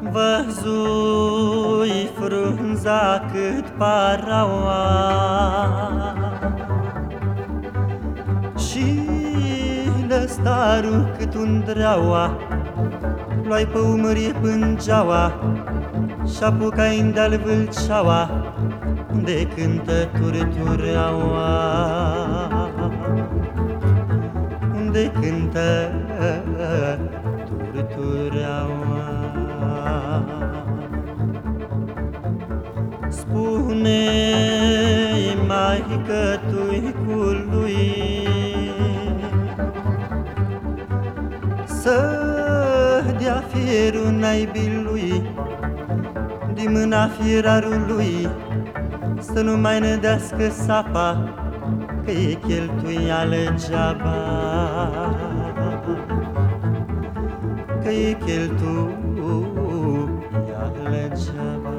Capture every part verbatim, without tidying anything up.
Văzui frunza cât paraua și lăstarul cât undreaua, luai pe umărie pângeaua și apucai de-al vâlceaua, unde cântă turtureaua, unde cântă turtureaua. Spune-i maică-tuicului să dea fierul naibii lui din mâna fierarului, să nu mai nădească sapa, că e cheltuială geaba, că e cheltuială geaba.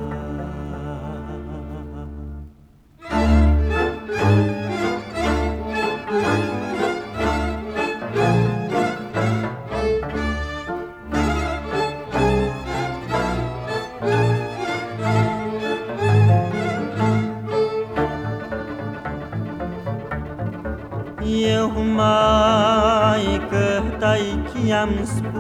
Eu, maică, taichi am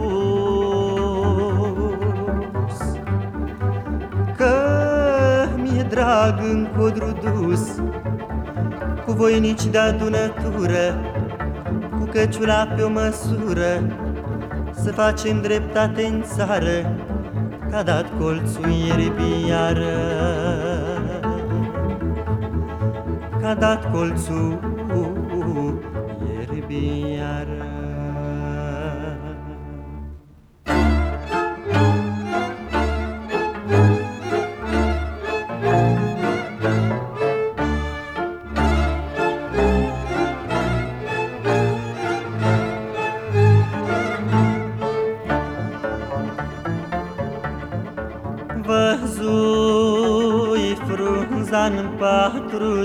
spus că mi-e drag în codru dus, cu voinici de adunătură, cu căciula pe o măsură, să facem dreptate în țară, că-a dat colțul ierbii iară, că-a dat colțul ierbii iară. Văzui frunza-n patru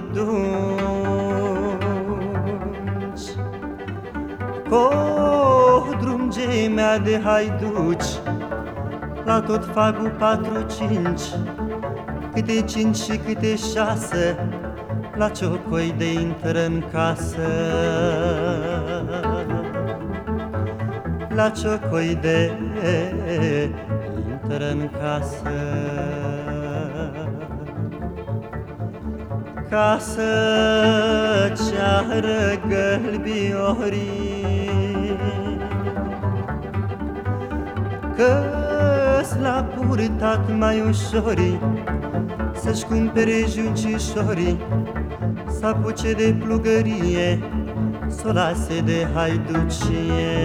dungi, codru-n gemea de haiduci, la tot fagul patru-cinci, câte cinci și câte șase, la ciocoi de intră în casă, la ciocoi de intră în casă, casă ce-ară gălbiorii, că-s l-a purtat mai ușorii să-și cumpere juncișorii, să apuce de plugărie, s-o lase de haiducie,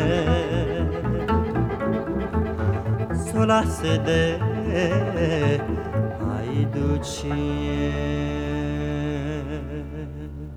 s-o lase de haiducie.